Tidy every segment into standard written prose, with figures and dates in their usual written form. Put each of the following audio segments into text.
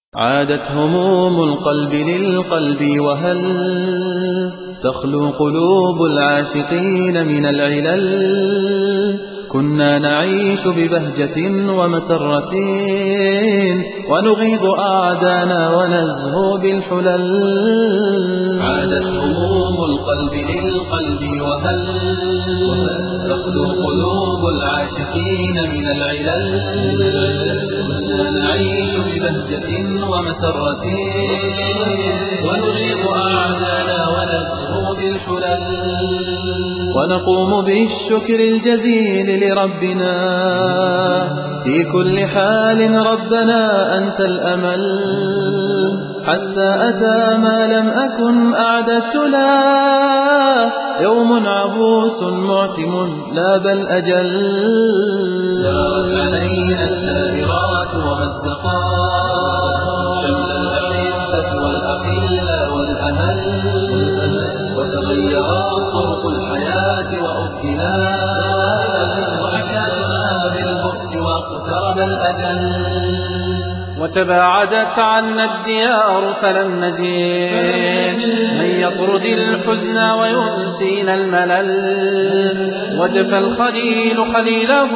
عادت هموم القلب للقلب، وهل تخلو قلوب العاشقين من العلل؟ كنا نعيش ببهجة ومسرة، ونغيظ أعدانا ونزهو بالحلل. عادت هموم القلب للقلب، وهل تخلو قلوب العاشقين من العلل؟ كنا نعيش ببهجة ومسرة، ونغيظ أعدانا ونزهو بالحلل. ونقوم بالشكر الجزيل لربنا في كل حال، ربنا أنت الأمل، حتى أتى ما لم أكن أعددت له، يوم عبوس معتم لا بل أجل. دارت علينا الدائرات ومزقات شمل الأحبة والأخلاء والأهل، وتغيرت طرق الحياة وأبدلات، وحكاتنا بالبؤس واقترب الأجل. وتباعدت عنا الديار فلم نجد من يطرد الحزن وينسينا الملل، وجفى الخليل خليله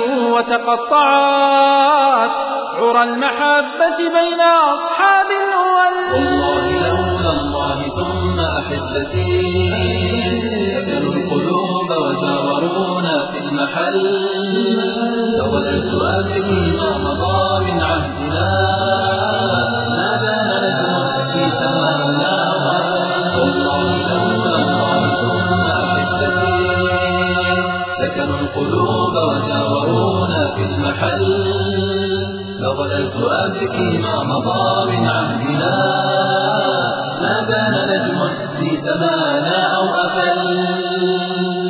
وتقطعت عرى المحبة بين أصحاب الأول. والله لولا الله ثم أحبتي سكنوا القلوب وجاورونا في المحل، لظللت أبكي ما مضى من عهدنا، ما بان نجم في سمانا. والله لولا الله ثم أحبتي سكنوا القلوب وجاورونا في المحل، لظللت أبكي ما مضى من عهدنا، ما بان نجم في سمانا أو أفل.